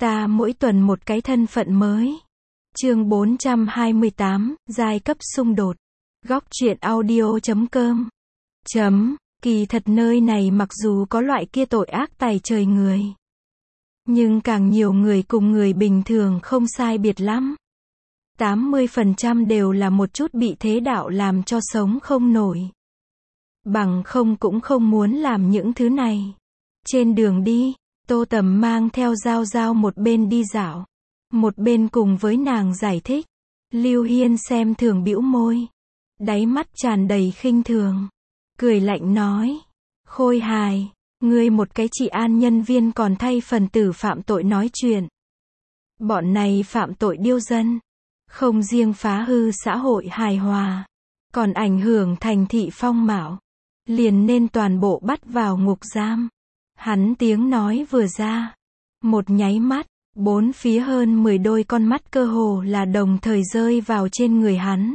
Ta mỗi tuần một cái thân phận mới. Chương 428, giai cấp xung đột. Góc truyện audio.com. Kỳ thật nơi này mặc dù có loại kia tội ác tày trời người, nhưng càng nhiều người cùng người bình thường không sai biệt lắm. 80% đều là một chút bị thế đạo làm cho sống không nổi. Bằng không cũng không muốn làm những thứ này. Trên đường đi, Tô Tầm mang theo Giao Giao một bên đi dạo, một bên cùng với nàng giải thích. Lưu Hiên xem thường bĩu môi, đáy mắt tràn đầy khinh thường, cười lạnh nói: Khôi hài, ngươi một cái trị an nhân viên còn thay phần tử phạm tội nói chuyện. Bọn này phạm tội điêu dân, không riêng phá hư xã hội hài hòa, còn ảnh hưởng thành thị phong mạo, liền nên toàn bộ bắt vào ngục giam. Hắn tiếng nói vừa ra, một nháy mắt, bốn phía hơn 10 đôi con mắt cơ hồ là đồng thời rơi vào trên người hắn.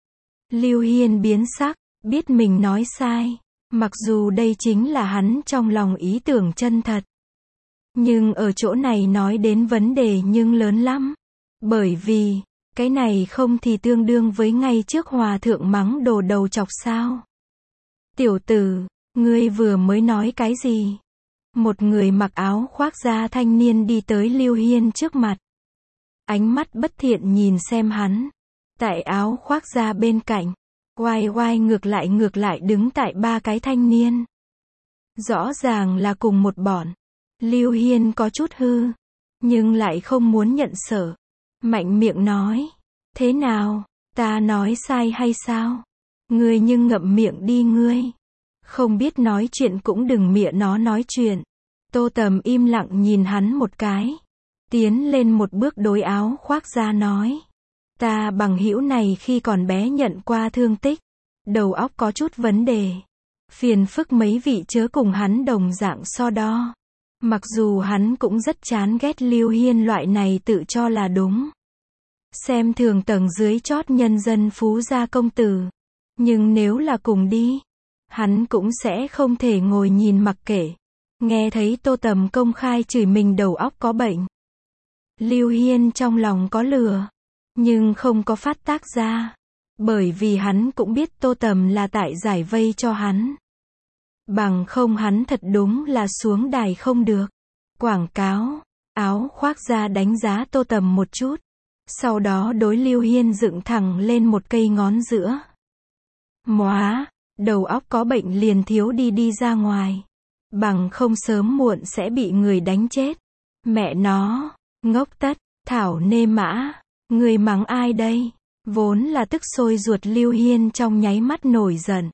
Lưu Hiên biến sắc, biết mình nói sai, mặc dù đây chính là hắn trong lòng ý tưởng chân thật. Nhưng ở chỗ này nói đến vấn đề nhưng lớn lắm. Bởi vì, cái này không thì tương đương với ngay trước hòa thượng mắng đồ đầu chọc sao. Tiểu tử, ngươi vừa mới nói cái gì? Một người mặc áo khoác da thanh niên đi tới Lưu Hiên trước mặt. Ánh mắt bất thiện nhìn xem hắn. Tại áo khoác da bên cạnh, oai ngược lại đứng tại ba cái thanh niên. Rõ ràng là cùng một bọn. Lưu Hiên có chút hư, nhưng lại không muốn nhận sợ. Mạnh miệng nói: Thế nào, ta nói sai hay sao? Ngươi nhưng ngậm miệng đi ngươi. Không biết nói chuyện cũng đừng mịa nó nói chuyện. Tô Tầm im lặng nhìn hắn một cái, tiến lên một bước đối áo khoác da nói: Ta bằng hữu này khi còn bé nhận qua thương tích, đầu óc có chút vấn đề. Phiền phức mấy vị chớ cùng hắn đồng dạng so đo. Mặc dù hắn cũng rất chán ghét Lưu Hiên loại này tự cho là đúng, xem thường tầng dưới chót nhân dân phú gia công tử. Nhưng nếu là cùng đi, hắn cũng sẽ không thể ngồi nhìn mặc kệ. Nghe thấy Tô Tầm công khai chửi mình đầu óc có bệnh, Lưu Hiên trong lòng có lửa, nhưng không có phát tác ra. Bởi vì hắn cũng biết Tô Tầm là tại giải vây cho hắn. Bằng không hắn thật đúng là xuống đài không được. Quảng cáo, áo khoác da đánh giá Tô Tầm một chút. Sau đó đối Lưu Hiên dựng thẳng lên một cây ngón giữa. Móa, đầu óc có bệnh liền thiếu đi ra ngoài. Bằng không sớm muộn sẽ bị người đánh chết. Mẹ nó, ngốc tất, thảo nê mã, người mắng ai đây? Vốn là tức sôi ruột Lưu Hiên trong nháy mắt nổi giận.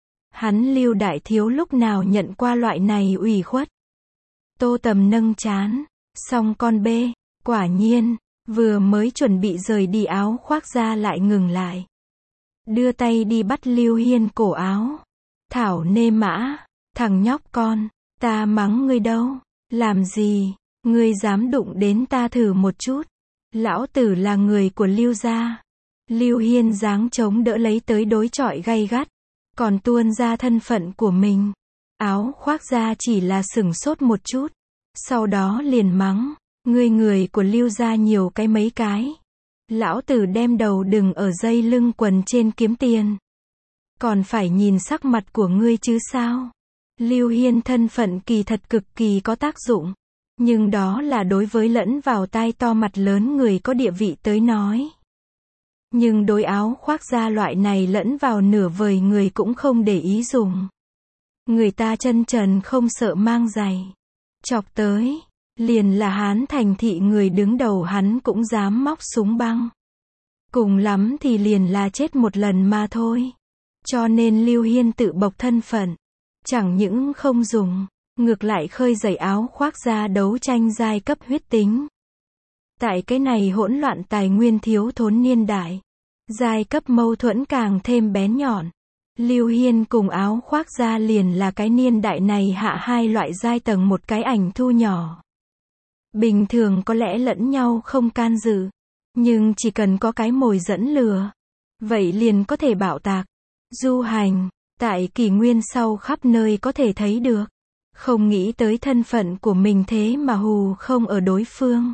Hắn Lưu đại thiếu lúc nào nhận qua loại này ủy khuất. Tô Tầm nâng trán, xong con bê, quả nhiên, vừa mới chuẩn bị rời đi áo khoác ra lại ngừng lại. Đưa tay đi bắt Lưu Hiên cổ áo. Thảo nê mã, thằng nhóc con, ta mắng ngươi đâu, làm gì, ngươi dám đụng đến ta thử một chút. Lão tử là người của Lưu gia. Lưu Hiên giáng chống đỡ lấy tới đối chọi gay gắt, còn tuôn ra thân phận của mình. Áo khoác da chỉ là sửng sốt một chút, sau đó liền mắng: Ngươi người của Lưu gia nhiều cái mấy cái. Lão tử đem đầu đừng ở dây lưng quần trên kiếm tiền. Còn phải nhìn sắc mặt của ngươi chứ sao? Lưu Hiên thân phận kỳ thật cực kỳ có tác dụng. Nhưng đó là đối với lẫn vào tai to mặt lớn người có địa vị tới nói. Nhưng đối áo khoác da loại này lẫn vào nửa vời người cũng không để ý dùng. Người ta chân trần không sợ mang giày. Chọc tới, liền là Hán thành thị người đứng đầu hắn cũng dám móc súng băng. Cùng lắm thì liền là chết một lần mà thôi. Cho nên Lưu Hiên tự bộc thân phận. Chẳng những không dùng, ngược lại khơi dậy áo khoác da đấu tranh giai cấp huyết tính. Tại cái này hỗn loạn tài nguyên thiếu thốn niên đại, giai cấp mâu thuẫn càng thêm bén nhọn. Lưu Hiên cùng áo khoác da liền là cái niên đại này hạ hai loại giai tầng một cái ảnh thu nhỏ. Bình thường có lẽ lẫn nhau không can dự, nhưng chỉ cần có cái mồi dẫn lừa, vậy liền có thể bạo tạc. Du hành, tại kỷ nguyên sau khắp nơi có thể thấy được. Không nghĩ tới thân phận của mình thế mà hù không ở đối phương.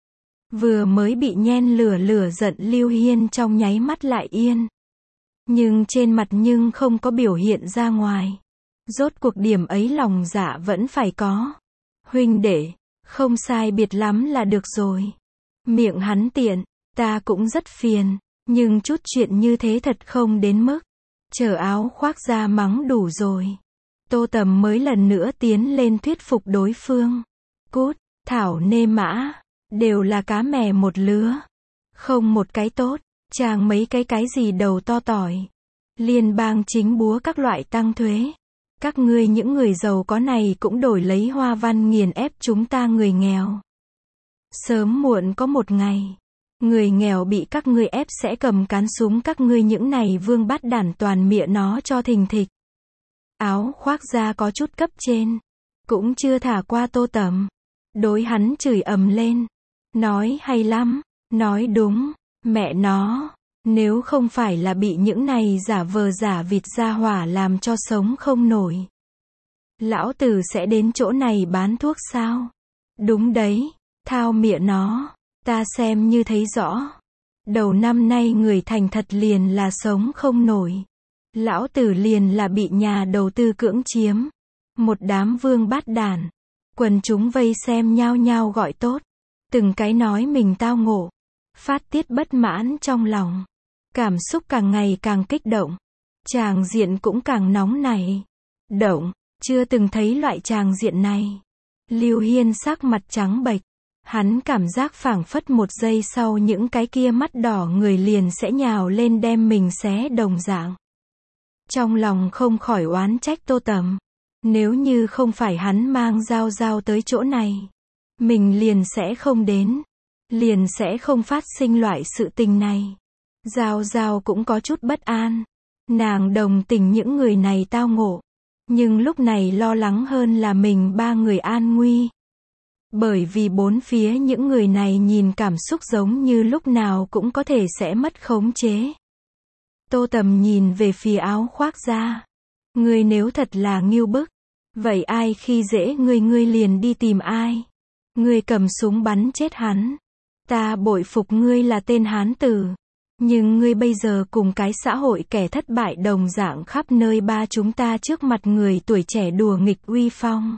Vừa mới bị nhen lửa giận Lưu Hiên trong nháy mắt lại yên. Nhưng trên mặt nhưng không có biểu hiện ra ngoài. Rốt cuộc điểm ấy lòng dạ vẫn phải có. Huynh đệ, không sai biệt lắm là được rồi. Miệng hắn tiện, ta cũng rất phiền, nhưng chút chuyện như thế thật không đến mức. Chờ áo khoác ra mắng đủ rồi. Tô Tầm mới lần nữa tiến lên thuyết phục đối phương. Cút, thảo nê mã, đều là cá mè một lứa. Không một cái tốt, chàng mấy cái gì đầu to tỏi. Liên bang chính búa các loại tăng thuế. Các ngươi những người giàu có này cũng đổi lấy hoa văn nghiền ép chúng ta người nghèo. Sớm muộn có một ngày, người nghèo bị các ngươi ép sẽ cầm cán súng các ngươi những này vương bát đản toàn mịa nó cho thình thịch. Áo khoác da có chút cấp trên, cũng chưa thả qua Tô Tầm. Đối hắn chửi ầm lên. Nói hay lắm, nói đúng, mẹ nó. Nếu không phải là bị những này giả vờ giả vịt ra hỏa làm cho sống không nổi. Lão tử sẽ đến chỗ này bán thuốc sao? Đúng đấy, thao mịa nó, ta xem như thấy rõ. Đầu năm nay người thành thật liền là sống không nổi. Lão tử liền là bị nhà đầu tư cưỡng chiếm. Một đám vương bát đản. Quần chúng vây xem nhao nhao gọi tốt. Từng cái nói mình tao ngộ. Phát tiết bất mãn trong lòng. Cảm xúc càng ngày càng kích động. Tràng diện cũng càng nóng nảy. Động, chưa từng thấy loại tràng diện này. Lưu Hiên sắc mặt trắng bệch. Hắn cảm giác phảng phất một giây sau những cái kia mắt đỏ người liền sẽ nhào lên đem mình xé đồng dạng. Trong lòng không khỏi oán trách Tô Tầm. Nếu như không phải hắn mang dao tới chỗ này, mình liền sẽ không đến. Liền sẽ không phát sinh loại sự tình này. Giao cũng có chút bất an. Nàng đồng tình những người này tao ngộ. Nhưng lúc này lo lắng hơn là mình ba người an nguy. Bởi vì bốn phía những người này nhìn cảm xúc giống như lúc nào cũng có thể sẽ mất khống chế. Tô Tầm nhìn về phía áo khoác da. Ngươi nếu thật là ngưu bức, vậy ai khi dễ ngươi liền đi tìm ai. Ngươi cầm súng bắn chết hắn. Ta bội phục ngươi là tên hán tử. Nhưng ngươi bây giờ cùng cái xã hội kẻ thất bại đồng dạng khắp nơi ba chúng ta trước mặt người tuổi trẻ đùa nghịch uy phong.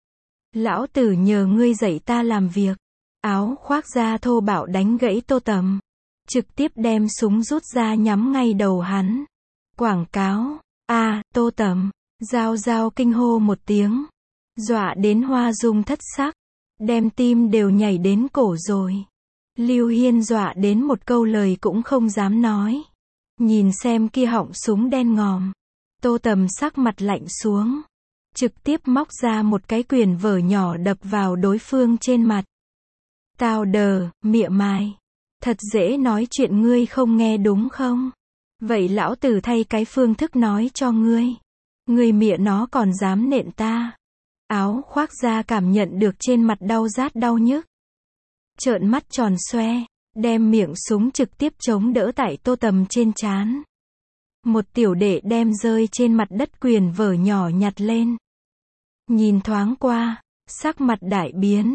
Lão tử nhờ ngươi dạy ta làm việc. Áo khoác da thô bạo đánh gãy Tô Tầm. Trực tiếp đem súng rút ra nhắm ngay đầu hắn. Quảng cáo. Tô Tầm. Giao kinh hô một tiếng. Dọa đến Hoa Dung thất sắc. Đem tim đều nhảy đến cổ rồi. Lưu Hiên dọa đến một câu lời cũng không dám nói. Nhìn xem kia họng súng đen ngòm. Tô Tầm sắc mặt lạnh xuống. Trực tiếp móc ra một cái quyển vở nhỏ đập vào đối phương trên mặt. Tao đờ, mịa mai. Thật dễ nói chuyện ngươi không nghe đúng không? Vậy lão tử thay cái phương thức nói cho ngươi. Ngươi mịa nó còn dám nện ta. Áo khoác da cảm nhận được trên mặt đau rát đau nhức. Trợn mắt tròn xoe, đem miệng súng trực tiếp chống đỡ tại Tô Tầm trên trán. Một tiểu đệ đem rơi trên mặt đất quyển vở nhỏ nhặt lên. Nhìn thoáng qua, sắc mặt đại biến.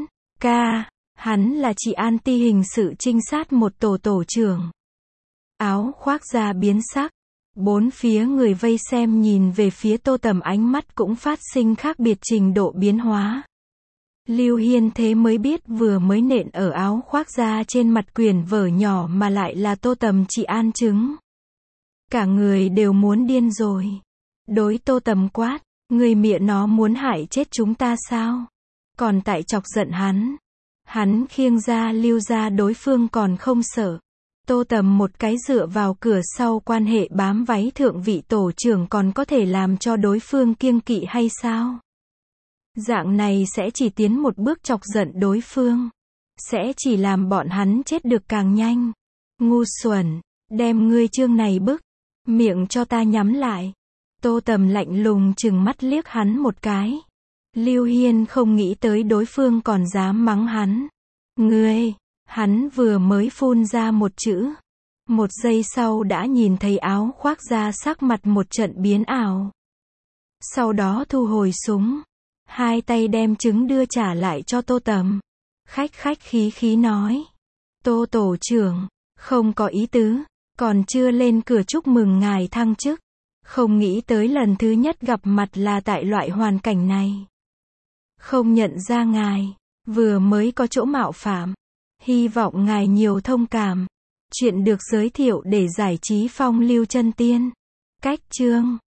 Hắn là chị anti hình sự trinh sát một tổ trưởng. Áo khoác da biến sắc. Bốn phía người vây xem nhìn về phía Tô Tầm ánh mắt cũng phát sinh khác biệt trình độ biến hóa. Lưu Hiên thế mới biết vừa mới nện ở áo khoác da trên mặt quyển vở nhỏ mà lại là Tô Tầm chị an chứng. Cả người đều muốn điên rồi. Đối Tô Tầm quát, người mịa nó muốn hại chết chúng ta sao? Còn tại chọc giận hắn. Hắn khiêng ra Lưu ra đối phương còn không sợ. Tô Tầm một cái dựa vào cửa sau quan hệ bám váy thượng vị tổ trưởng còn có thể làm cho đối phương kiêng kỵ hay sao? Dạng này sẽ chỉ tiến một bước chọc giận đối phương. Sẽ chỉ làm bọn hắn chết được càng nhanh. Ngu xuẩn, đem ngươi chương này bức. Miệng cho ta nhắm lại. Tô Tầm lạnh lùng chừng mắt liếc hắn một cái. Lưu Hiên không nghĩ tới đối phương còn dám mắng hắn. Ngươi, hắn vừa mới phun ra một chữ. Một giây sau đã nhìn thấy áo khoác da sắc mặt một trận biến ảo. Sau đó thu hồi súng. Hai tay đem trứng đưa trả lại cho Tô Tầm. Khách khách khí khí nói. Tô tổ trưởng, không có ý tứ, còn chưa lên cửa chúc mừng ngài thăng chức. Không nghĩ tới lần thứ nhất gặp mặt là tại loại hoàn cảnh này. Không nhận ra ngài, vừa mới có chỗ mạo phạm. Hy vọng ngài nhiều thông cảm. Chuyện được giới thiệu để giải trí phong lưu chân tiên. Cách chương